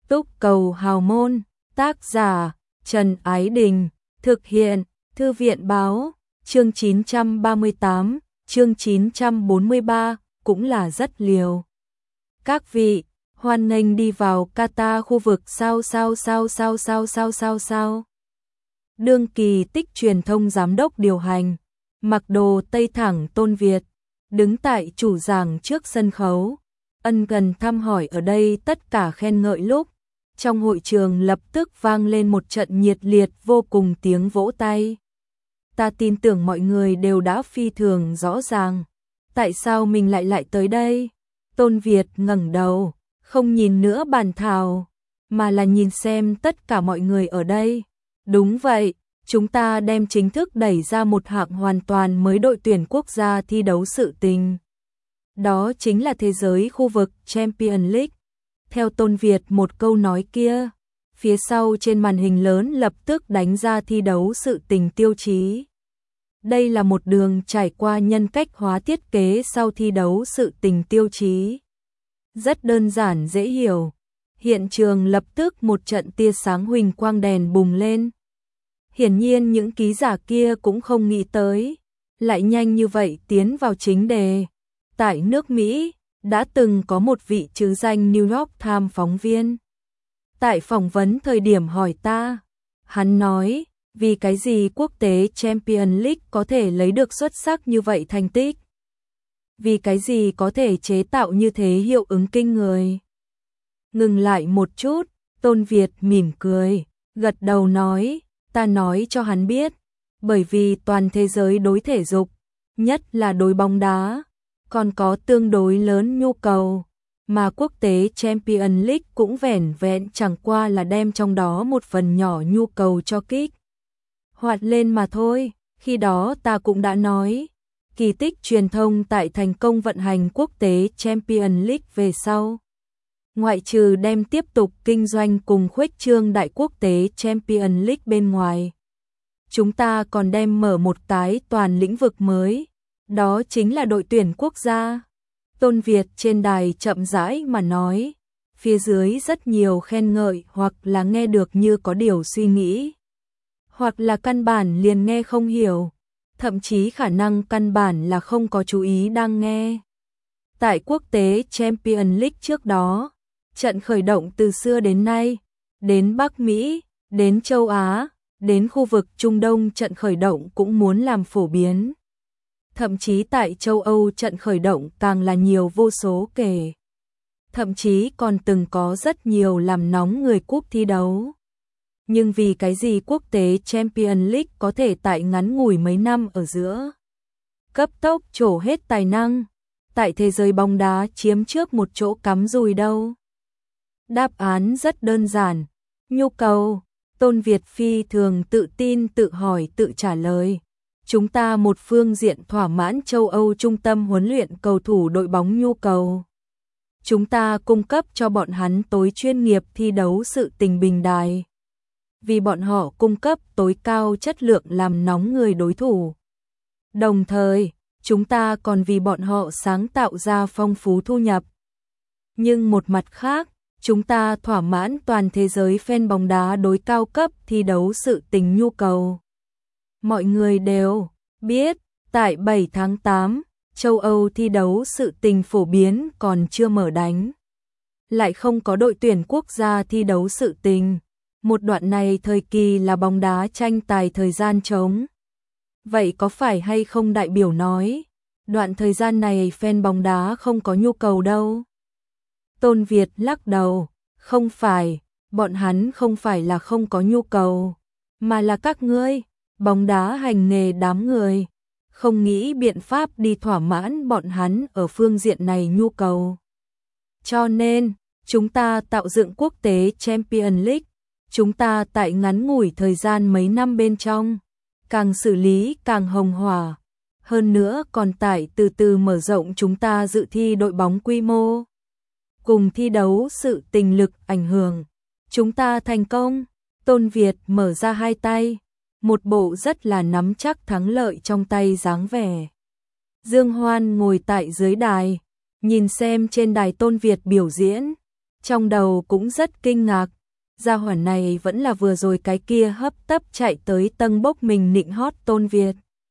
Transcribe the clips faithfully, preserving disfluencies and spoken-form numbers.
Túc Cầu Hào Môn, tác giả Trần Ái Đình, thực hiện Thư viện Báo, chương chín trăm ba mươi tám, chương chín trăm bốn mươi ba, cũng là rất liều. Các vị, hoan nghênh đi vào Qatar khu vực sao sao sao sao sao sao sao sao. Đương Kỳ Tích truyền thông giám đốc điều hành, mặc đồ tây thẳng Tôn Việt, đứng tại chủ giảng trước sân khấu, ân cần thăm hỏi ở đây tất cả khen ngợi lúc. Trong hội trường lập tức vang lên một trận nhiệt liệt vô cùng tiếng vỗ tay. Ta tin tưởng mọi người đều đã phi thường rõ ràng. Tại sao mình lại lại tới đây? Tôn Việt ngẩng đầu, không nhìn nữa bàn thảo, mà là nhìn xem tất cả mọi người ở đây. Đúng vậy, chúng ta đem chính thức đẩy ra một hạng hoàn toàn mới đội tuyển quốc gia thi đấu sự tình. Đó chính là thế giới khu vực Champions League. Theo Tôn Việt một câu nói kia, phía sau trên màn hình lớn lập tức đánh ra thi đấu sự tình tiêu chí. Đây là một đường trải qua nhân cách hóa thiết kế sau thi đấu sự tình tiêu chí. Rất đơn giản dễ hiểu. Hiện trường lập tức một trận tia sáng huỳnh quang đèn bùng lên. Hiển nhiên những ký giả kia cũng không nghĩ tới, lại nhanh như vậy tiến vào chính đề. Tại nước Mỹ, đã từng có một vị chứ danh New York Times phóng viên. Tại phỏng vấn thời điểm hỏi ta, hắn nói, vì cái gì quốc tế Champions League có thể lấy được xuất sắc như vậy thành tích? Vì cái gì có thể chế tạo như thế hiệu ứng kinh người? Ngừng lại một chút, Tôn Việt mỉm cười, gật đầu nói, ta nói cho hắn biết, bởi vì toàn thế giới đối thể dục, nhất là đối bóng đá, còn có tương đối lớn nhu cầu, mà quốc tế Champions League cũng vẻn vẹn chẳng qua là đem trong đó một phần nhỏ nhu cầu cho kích hoạt lên mà thôi. Khi đó ta cũng đã nói, kỳ tích truyền thông tại thành công vận hành quốc tế Champions League về sau. Ngoại trừ đem tiếp tục kinh doanh cùng khuếch trương đại quốc tế Champions League bên ngoài, chúng ta còn đem mở một cái toàn lĩnh vực mới. Đó chính là đội tuyển quốc gia. Tôn Việt trên đài chậm rãi mà nói, phía dưới rất nhiều khen ngợi hoặc là nghe được như có điều suy nghĩ, hoặc là căn bản liền nghe không hiểu, thậm chí khả năng căn bản là không có chú ý đang nghe. Tại quốc tế Champions League trước đó, trận khởi động từ xưa đến nay, đến Bắc Mỹ, đến châu Á, đến khu vực Trung Đông trận khởi động cũng muốn làm phổ biến. Thậm chí tại châu Âu trận khởi động càng là nhiều vô số kể. Thậm chí còn từng có rất nhiều làm nóng người cúp thi đấu. Nhưng vì cái gì quốc tế Champions League có thể tại ngắn ngủi mấy năm ở giữa cấp tốc trổ hết tài năng, tại thế giới bóng đá chiếm trước một chỗ cắm rùi đâu? Đáp án rất đơn giản, nhu cầu. Tôn Việt phi thường tự tin tự hỏi tự trả lời. Chúng ta một phương diện thỏa mãn châu Âu trung tâm huấn luyện cầu thủ đội bóng nhu cầu. Chúng ta cung cấp cho bọn hắn tối chuyên nghiệp thi đấu sự tình bình đài. Vì bọn họ cung cấp tối cao chất lượng làm nóng người đối thủ. Đồng thời, chúng ta còn vì bọn họ sáng tạo ra phong phú thu nhập. Nhưng một mặt khác, chúng ta thỏa mãn toàn thế giới fan bóng đá đối cao cấp thi đấu sự tình nhu cầu. Mọi người đều biết, tại bảy tháng tám, châu Âu thi đấu sự tình phổ biến còn chưa mở đánh. Lại không có đội tuyển quốc gia thi đấu sự tình. Một đoạn này thời kỳ là bóng đá tranh tài thời gian trống. Vậy có phải hay không đại biểu nói, đoạn thời gian này fan bóng đá không có nhu cầu đâu? Tôn Việt lắc đầu, không phải, bọn hắn không phải là không có nhu cầu, mà là các ngươi, bóng đá hành nghề đám người, không nghĩ biện pháp đi thỏa mãn bọn hắn ở phương diện này nhu cầu. Cho nên, chúng ta tạo dựng quốc tế Champions League, chúng ta tại ngắn ngủi thời gian mấy năm bên trong, càng xử lý càng hồng hỏa, hơn nữa còn tại từ từ mở rộng chúng ta dự thi đội bóng quy mô. Cùng thi đấu sự tình lực ảnh hưởng, chúng ta thành công. Tôn Việt mở ra hai tay, một bộ rất là nắm chắc thắng lợi trong tay dáng vẻ. Dương Hoan ngồi tại dưới đài, nhìn xem trên đài Tôn Việt biểu diễn, Trong đầu cũng rất kinh ngạc, gia hỏa này vẫn là vừa rồi cái kia hấp tấp chạy tới tâng bốc mình nịnh hót Tôn Việt.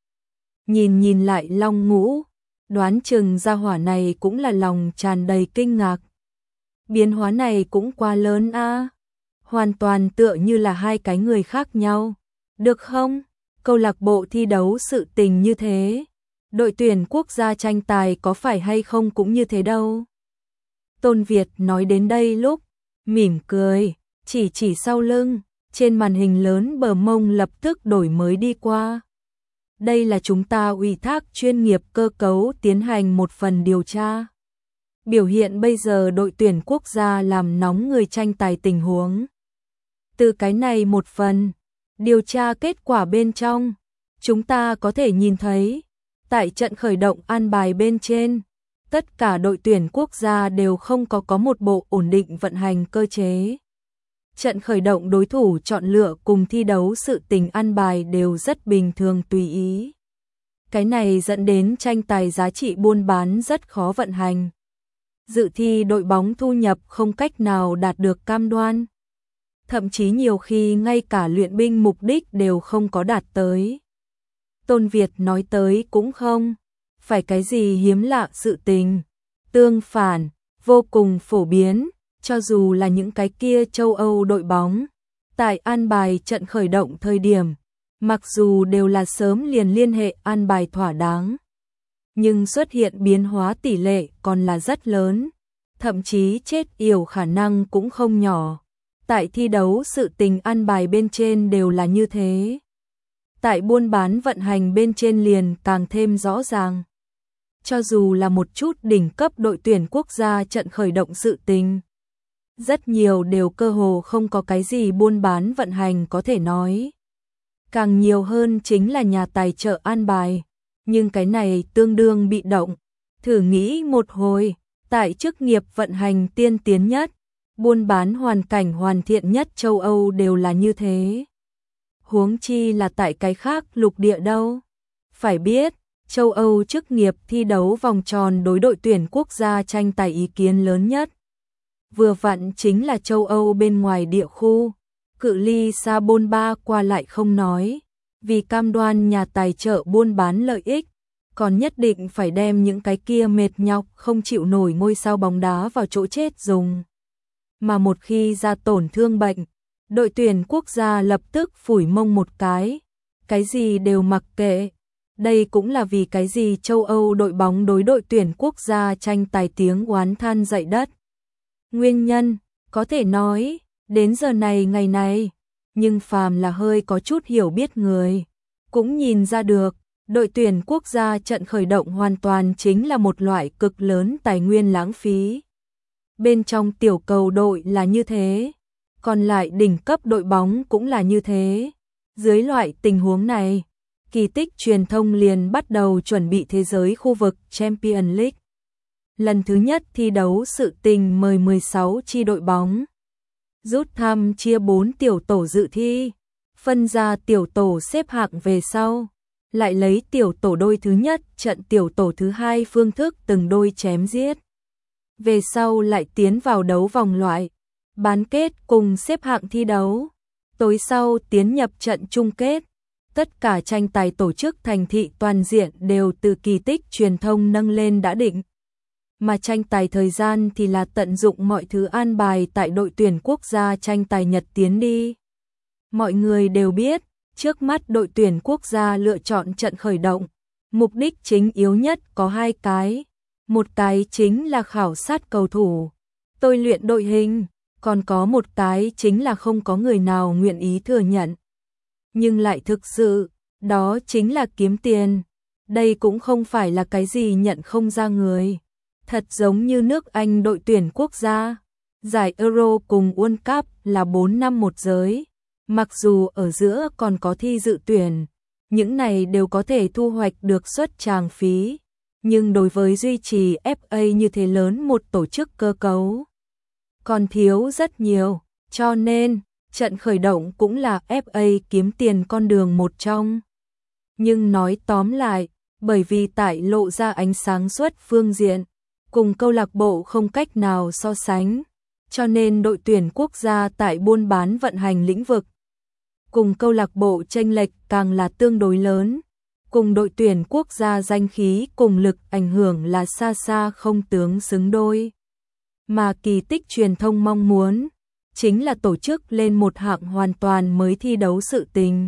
Nhìn nhìn lại Long Ngũ, đoán chừng gia hỏa này cũng là lòng tràn đầy kinh ngạc. Biến hóa này cũng quá lớn a, hoàn toàn tựa như là hai cái người khác nhau. Được không? Câu lạc bộ thi đấu sự tình như thế, đội tuyển quốc gia tranh tài có phải hay không cũng như thế đâu. Tôn Việt nói đến đây lúc, mỉm cười, chỉ chỉ sau lưng, trên màn hình lớn bờ mông lập tức đổi mới đi qua. Đây là chúng ta ủy thác chuyên nghiệp cơ cấu tiến hành một phần điều tra. Biểu hiện bây giờ đội tuyển quốc gia làm nóng người tranh tài tình huống. Từ cái này một phần, điều tra kết quả bên trong, chúng ta có thể nhìn thấy, tại trận khởi động an bài bên trên, tất cả đội tuyển quốc gia đều không có có một bộ ổn định vận hành cơ chế. Trận khởi động đối thủ chọn lựa cùng thi đấu sự tình an bài đều rất bình thường tùy ý. Cái này dẫn đến tranh tài giá trị buôn bán rất khó vận hành. Dự thi đội bóng thu nhập không cách nào đạt được cam đoan. Thậm chí nhiều khi ngay cả luyện binh mục đích đều không có đạt tới. Tôn Việt nói tới cũng không phải cái gì hiếm lạ sự tình. Tương phản, vô cùng phổ biến, cho dù là những cái kia châu Âu đội bóng. Tại an bài trận khởi động thời điểm, mặc dù đều là sớm liền liên hệ an bài thỏa đáng, nhưng xuất hiện biến hóa tỷ lệ còn là rất lớn, thậm chí chết yểu khả năng cũng không nhỏ. Tại thi đấu sự tình an bài bên trên đều là như thế. Tại buôn bán vận hành bên trên liền càng thêm rõ ràng. Cho dù là một chút đỉnh cấp đội tuyển quốc gia trận khởi động sự tình, rất nhiều đều cơ hồ không có cái gì buôn bán vận hành có thể nói. Càng nhiều hơn chính là nhà tài trợ an bài, nhưng cái này tương đương bị động. Thử nghĩ một hồi, tại chức nghiệp vận hành tiên tiến nhất, buôn bán hoàn cảnh hoàn thiện nhất châu Âu đều là như thế. Huống chi là tại cái khác lục địa đâu. Phải biết, châu Âu chức nghiệp thi đấu vòng tròn đối đội tuyển quốc gia tranh tài ý kiến lớn nhất. Vừa vặn chính là châu Âu bên ngoài địa khu, cự ly xa bôn ba qua lại không nói, vì cam đoan nhà tài trợ buôn bán lợi ích, còn nhất định phải đem những cái kia mệt nhọc không chịu nổi ngôi sao bóng đá vào chỗ chết dùng. Mà một khi ra tổn thương bệnh, đội tuyển quốc gia lập tức phủi mông một cái, cái gì đều mặc kệ. Đây cũng là vì cái gì châu Âu đội bóng đối đội tuyển quốc gia tranh tài tiếng oán than dậy đất. Nguyên nhân, có thể nói, đến giờ này ngày này, nhưng phàm là hơi có chút hiểu biết người, cũng nhìn ra được, đội tuyển quốc gia trận khởi động hoàn toàn chính là một loại cực lớn tài nguyên lãng phí. Bên trong tiểu cầu đội là như thế, còn lại đỉnh cấp đội bóng cũng là như thế. Dưới loại tình huống này, kỳ tích truyền thông liền bắt đầu chuẩn bị thế giới khu vực Champions League. Lần thứ nhất thi đấu sự tình mời mười sáu chi đội bóng. Rút thăm chia bốn tiểu tổ dự thi, phân ra tiểu tổ xếp hạng về sau, lại lấy tiểu tổ đôi thứ nhất trận tiểu tổ thứ hai phương thức từng đôi chém giết. Về sau lại tiến vào đấu vòng loại, bán kết cùng xếp hạng thi đấu. Tối sau tiến nhập trận chung kết. Tất cả tranh tài tổ chức thành thị toàn diện đều từ kỳ tích truyền thông nâng lên đã định. Mà tranh tài thời gian thì là tận dụng mọi thứ an bài tại đội tuyển quốc gia tranh tài Nhật tiến đi. Mọi người đều biết, trước mắt đội tuyển quốc gia lựa chọn trận khởi động. Mục đích chính yếu nhất có hai cái. Một cái chính là khảo sát cầu thủ, tôi luyện đội hình, còn có một cái chính là không có người nào nguyện ý thừa nhận. Nhưng lại thực sự, đó chính là kiếm tiền. Đây cũng không phải là cái gì nhận không ra người. Thật giống như nước Anh đội tuyển quốc gia, giải Euro cùng World Cup là bốn năm một giới. Mặc dù ở giữa còn có thi dự tuyển, những này đều có thể thu hoạch được suất tràng phí. Nhưng đối với duy trì ép a như thế lớn một tổ chức cơ cấu, còn thiếu rất nhiều, cho nên trận khởi động cũng là ép a kiếm tiền con đường một trong. Nhưng nói tóm lại, bởi vì tại lộ ra ánh sáng suất phương diện, cùng câu lạc bộ không cách nào so sánh, cho nên đội tuyển quốc gia tại buôn bán vận hành lĩnh vực cùng câu lạc bộ chênh lệch càng là tương đối lớn, cùng đội tuyển quốc gia danh khí cùng lực ảnh hưởng là xa xa không tướng xứng đôi. Mà Kỳ Tích truyền thông mong muốn chính là tổ chức lên một hạng hoàn toàn mới thi đấu sự tình.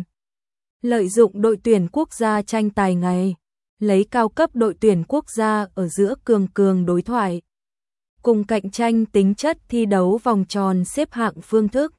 Lợi dụng đội tuyển quốc gia tranh tài ngày, lấy cao cấp đội tuyển quốc gia ở giữa cường cường đối thoại, cùng cạnh tranh tính chất thi đấu vòng tròn xếp hạng phương thức,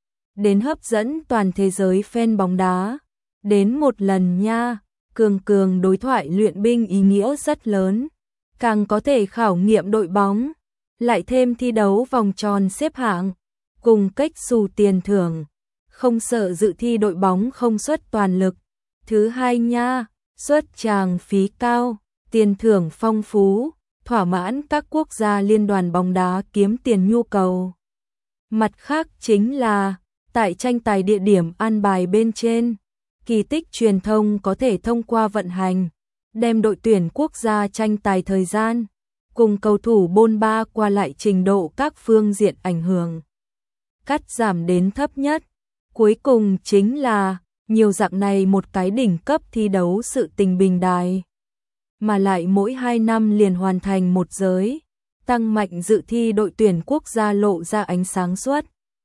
đến hấp dẫn toàn thế giới fan bóng đá, đến một lần nha, cường cường đối thoại luyện binh ý nghĩa rất lớn, càng có thể khảo nghiệm đội bóng, lại thêm thi đấu vòng tròn xếp hạng, cùng cách xù tiền thưởng, không sợ dự thi đội bóng không xuất toàn lực. Thứ hai nha, xuất tràng phí cao, tiền thưởng phong phú, thỏa mãn các quốc gia liên đoàn bóng đá kiếm tiền nhu cầu. Mặt khác chính là, tại tranh tài địa điểm an bài bên trên, Kỳ Tích truyền thông có thể thông qua vận hành, đem đội tuyển quốc gia tranh tài thời gian, cùng cầu thủ bôn ba qua lại trình độ các phương diện ảnh hưởng, cắt giảm đến thấp nhất. Cuối cùng chính là, nhiều dạng này một cái đỉnh cấp thi đấu sự tình bình đài, mà lại mỗi hai năm liền hoàn thành một giới, tăng mạnh dự thi đội tuyển quốc gia lộ ra ánh sáng suốt,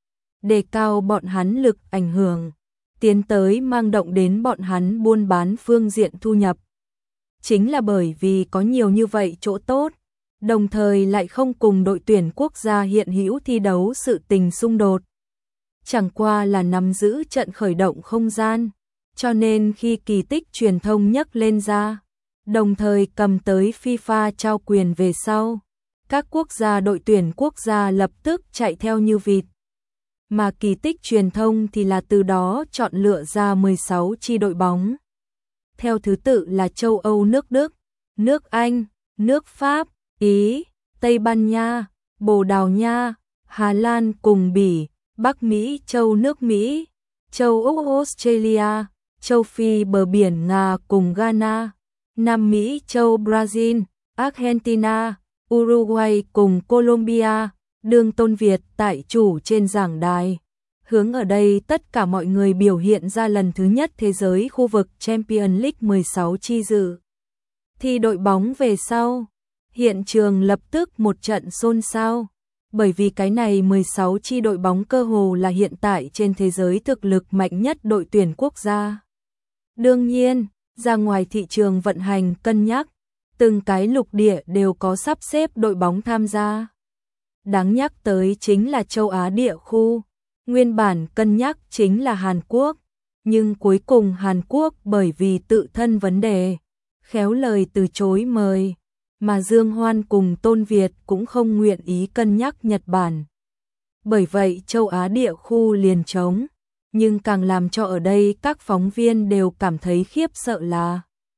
đề cao bọn hắn lực ảnh hưởng, tiến tới mang động đến bọn hắn buôn bán phương diện thu nhập. Chính là bởi vì có nhiều như vậy chỗ tốt, đồng thời lại không cùng đội tuyển quốc gia hiện hữu thi đấu sự tình xung đột. Chẳng qua là nắm giữ trận khởi động không gian, cho nên khi Kỳ Tích truyền thông nhắc lên ra, đồng thời cầm tới FIFA trao quyền về sau, các quốc gia đội tuyển quốc gia lập tức chạy theo như vịt. Mà Kỳ Tích truyền thông thì là từ đó chọn lựa ra mười sáu chi đội bóng. Theo thứ tự là châu Âu nước Đức, nước Anh, nước Pháp, Ý, Tây Ban Nha, Bồ Đào Nha, Hà Lan cùng Bỉ, Bắc Mỹ châu nước Mỹ, châu Úc Australia, châu Phi bờ biển Nga cùng Ghana, Nam Mỹ châu Brazil, Argentina, Uruguay cùng Colombia, đương Tôn Việt tại chủ trên giảng đài. Hướng ở đây tất cả mọi người biểu hiện ra lần thứ nhất thế giới khu vực Champions League mười sáu chi dự. Thì đội bóng về sau, hiện trường lập tức một trận xôn xao, bởi vì cái này mười sáu chi đội bóng cơ hồ là hiện tại trên thế giới thực lực mạnh nhất đội tuyển quốc gia. Đương nhiên, ra ngoài thị trường vận hành cân nhắc, từng cái lục địa đều có sắp xếp đội bóng tham gia. Đáng nhắc tới chính là châu Á địa khu, nguyên bản cân nhắc chính là Hàn Quốc, nhưng cuối cùng Hàn Quốc bởi vì tự thân vấn đề, khéo lời từ chối mời, mà Dương Hoan cùng Tôn Việt cũng không nguyện ý cân nhắc Nhật Bản. Bởi vậy châu Á địa khu liền trống, nhưng càng làm cho ở đây các phóng viên đều cảm thấy khiếp sợ là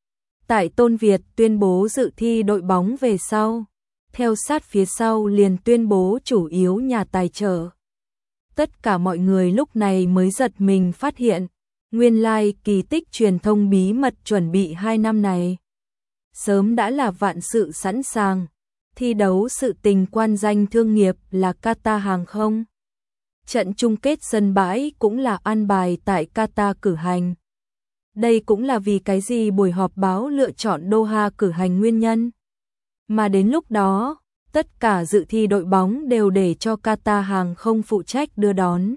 tại Tôn Việt tuyên bố dự thi đội bóng về sau, theo sát phía sau liền tuyên bố chủ yếu nhà tài trợ. Tất cả mọi người lúc này mới giật mình phát hiện, nguyên lai Kỳ Tích truyền thông bí mật chuẩn bị hai năm này. Sớm đã là vạn sự sẵn sàng, thi đấu sự tình quan danh thương nghiệp là Qatar hàng không. Trận chung kết sân bãi cũng là an bài tại Qatar cử hành. Đây cũng là vì cái gì buổi họp báo lựa chọn Doha cử hành nguyên nhân. Mà đến lúc đó, tất cả dự thi đội bóng đều để cho Qatar hàng không phụ trách đưa đón.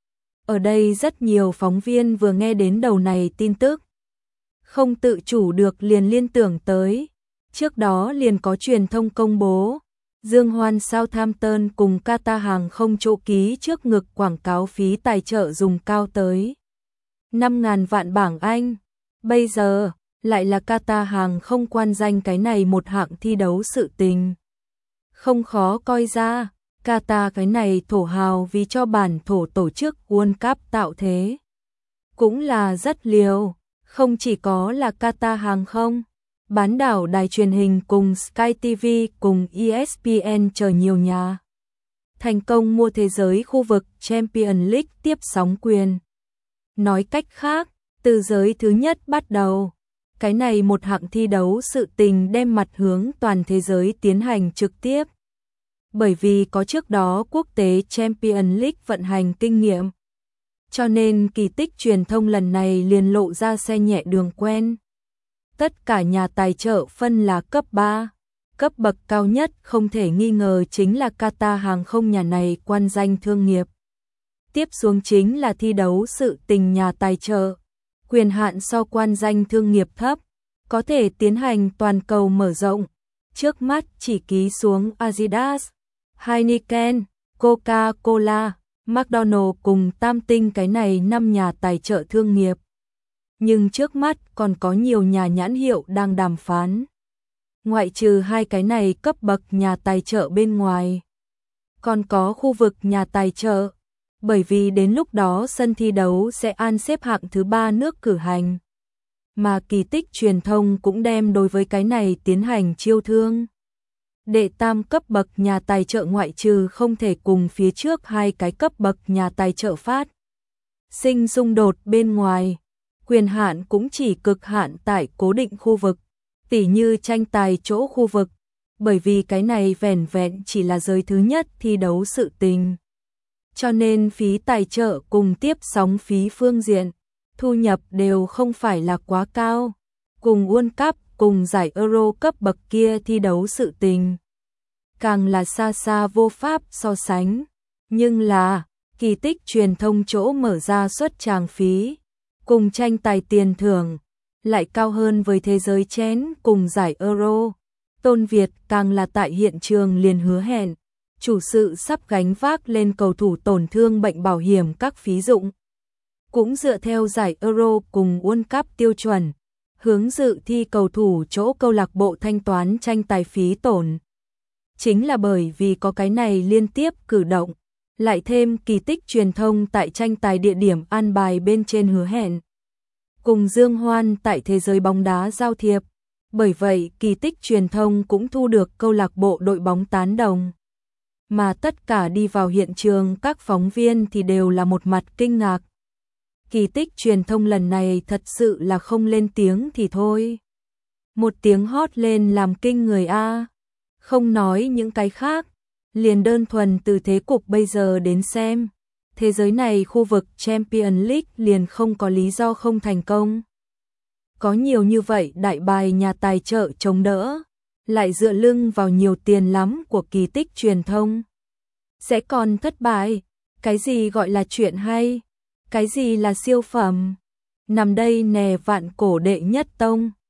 Ở đây rất nhiều phóng viên vừa nghe đến đầu này tin tức, không tự chủ được liền liên tưởng tới. Trước đó liền có truyền thông công bố, Dương Hoan Southampton cùng Qatar hàng không chỗ ký trước ngực quảng cáo phí tài trợ dùng cao tới năm ngàn vạn bảng Anh. Bây giờ, lại là Qatar hàng không quan danh cái này một hạng thi đấu sự tình. Không khó coi ra, Qatar cái này thổ hào vì cho bản thổ tổ chức World Cup tạo thế. Cũng là rất liều, không chỉ có là Qatar hàng không, bán đảo đài truyền hình cùng Sky ti vi cùng E S P N chờ nhiều nhà. Thành công mua thế giới khu vực Champions League tiếp sóng quyền. Nói cách khác, từ giới thứ nhất bắt đầu, cái này một hạng thi đấu sự tình đem mặt hướng toàn thế giới tiến hành trực tiếp. bởi vì có trước đó quốc tế Champions League vận hành kinh nghiệm. Cho nên kỳ tích truyền thông lần này liền lộ ra xe nhẹ đường quen. Tất cả nhà tài trợ phân là cấp ba. Cấp bậc cao nhất không thể nghi ngờ chính là Qatar hàng không, nhà này quan danh thương nghiệp. Tiếp xuống chính là thi đấu sự tình nhà tài trợ. Quyền hạn so quan danh thương nghiệp thấp, có thể tiến hành toàn cầu mở rộng. Trước mắt chỉ ký xuống Adidas, Heineken, Coca-Cola, McDonald cùng Tam Tinh, cái này năm nhà tài trợ thương nghiệp. Nhưng trước mắt còn có nhiều nhà nhãn hiệu đang đàm phán. Ngoại trừ hai cái này cấp bậc nhà tài trợ bên ngoài, còn có khu vực nhà tài trợ, bởi vì đến lúc đó sân thi đấu sẽ an xếp hạng thứ ba nước cử hành. Mà kỳ tích truyền thông cũng đem đối với cái này tiến hành chiêu thương. Đệ tam cấp bậc nhà tài trợ ngoại trừ không thể cùng phía trước hai cái cấp bậc nhà tài trợ phát sinh xung đột bên ngoài, quyền hạn cũng chỉ cực hạn tại cố định khu vực, tỉ như tranh tài chỗ khu vực, bởi vì cái này vẻn vẹn chỉ là giới thứ nhất thi đấu sự tình. Cho nên phí tài trợ cùng tiếp sóng phí phương diện, thu nhập đều không phải là quá cao, cùng World Cup, cùng giải Euro cấp bậc kia thi đấu sự tình. Càng là xa xa vô pháp so sánh, nhưng là kỳ tích truyền thông chỗ mở ra suất tràng phí, cùng tranh tài tiền thưởng, lại cao hơn với thế giới chén cùng giải Euro. Tôn Việt càng là tại hiện trường liền hứa hẹn, chủ sự sắp gánh vác lên cầu thủ tổn thương bệnh bảo hiểm các phí dụng. Cũng dựa theo giải Euro cùng World Cup tiêu chuẩn, hướng dự thi cầu thủ chỗ câu lạc bộ thanh toán tranh tài phí tổn. Chính là bởi vì có cái này liên tiếp cử động, lại thêm kỳ tích truyền thông tại tranh tài địa điểm an bài bên trên hứa hẹn. Cùng Dương Hoan tại thế giới bóng đá giao thiệp, bởi vậy kỳ tích truyền thông cũng thu được câu lạc bộ đội bóng tán đồng. Mà tất cả đi vào hiện trường các phóng viên thì đều là một mặt kinh ngạc. Kỳ tích truyền thông lần này thật sự là không lên tiếng thì thôi. Một tiếng hót lên làm kinh người a. Không nói những cái khác, liền đơn thuần từ thế cục bây giờ đến xem, thế giới này khu vực Champions League liền không có lý do không thành công. Có nhiều như vậy đại bài nhà tài trợ chống đỡ, lại dựa lưng vào nhiều tiền lắm của kỳ tích truyền thông. Sẽ còn thất bại, cái gì gọi là chuyện hay, cái gì là siêu phẩm. Nằm đây nè vạn cổ đệ nhất tông.